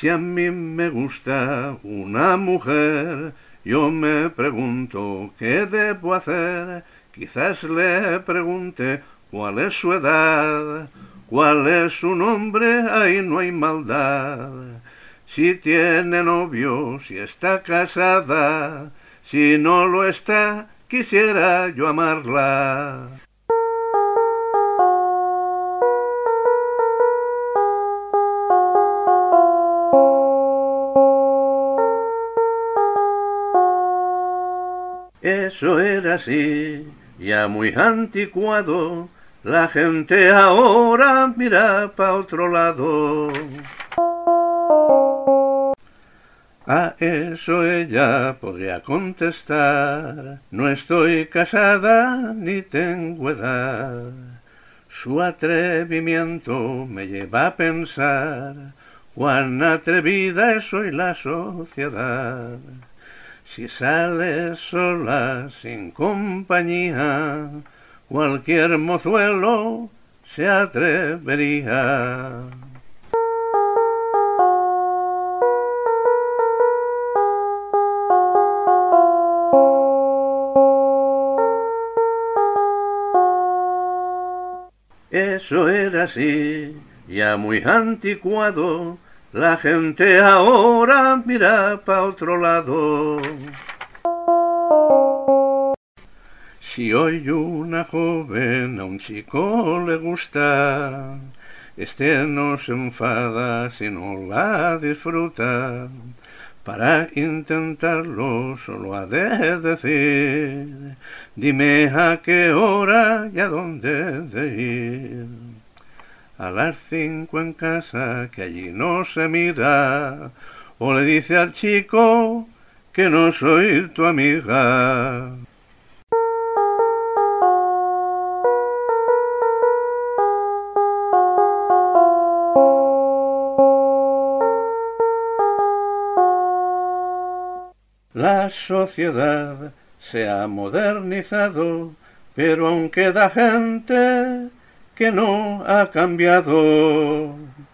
Si a mí me gusta una mujer, yo me pregunto qué debo hacer. Quizás le pregunte cuál es su edad, cuál es su nombre, ahí no hay maldad. Si tiene novio, si está casada, si no lo está, quisiera yo amarla. Eso era así, ya muy anticuado, la gente ahora mira pa' otro lado. A eso ella podría contestar, no estoy casada ni tengo edad. Su atrevimiento me lleva a pensar, cuán atrevida es hoy la sociedad. Si sale sola, sin compañía, cualquier mozuelo se atrevería. Eso era así, ya muy anticuado, la gente ahora mira pa' otro lado. Si hoy una joven a un chico le gusta, este no se enfada si no la disfruta. Para intentarlo solo ha de decir, dime a qué hora y a dónde de ir. A las 5 en casa, que allí no se mira, o le dice al chico que no soy tu amiga. La sociedad se ha modernizado, pero aún queda gente que no ha cambiado.